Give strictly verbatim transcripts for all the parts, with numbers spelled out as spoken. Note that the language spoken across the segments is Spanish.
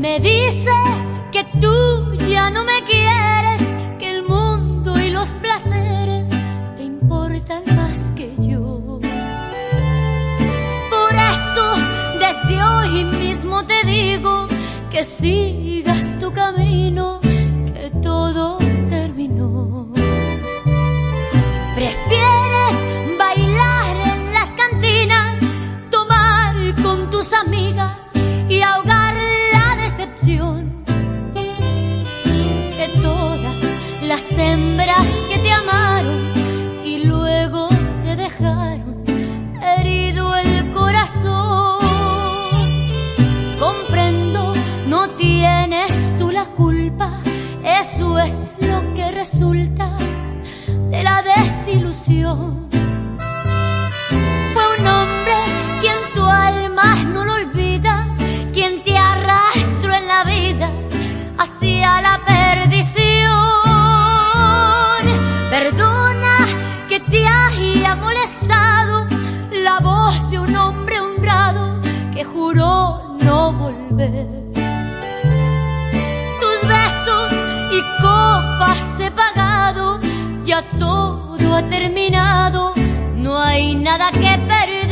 Me dices que tú ya no me quieres, que el mundo y los placeres te importan más que yo. Por eso desde hoy mismo te digo que sigas tu camino, que todo terminó. Prefieres bailar en las cantinas, tomar con tus amigas y ahogar la decepción, que todas las hembras que te amaron y luego te dejaron herido el corazón. Comprendo, no tienes tú la culpa, eso es lo que resulta de la desilusión. Fue un hombre quien tu alma no lo olvida, quien te arrastró en la vida hacia la perdición. Perdona que te haya molestado la voz de un hombre honrado que juró no volver. Tus besos y copas he pagado, ya todo ha terminado, no hay nada que perder.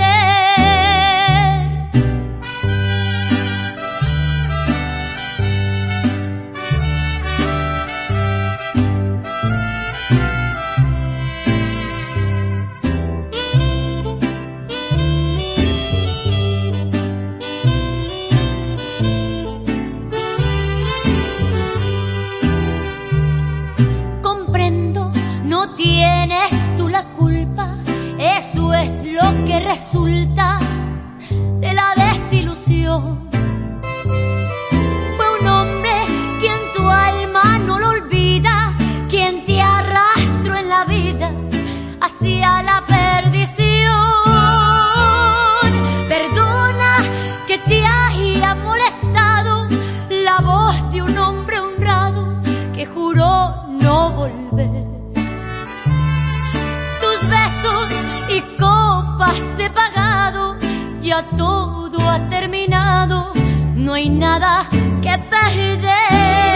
No tienes tú la culpa, eso es lo que resulta de la desilusión. Fue un hombre quien tu alma no lo olvida, quien te arrastró en la vida hacia la perdición. Perdona que te haya molestado la voz de un hombre honrado que juró no volver. Y copas he pagado, ya todo ha terminado, no hay nada que perder.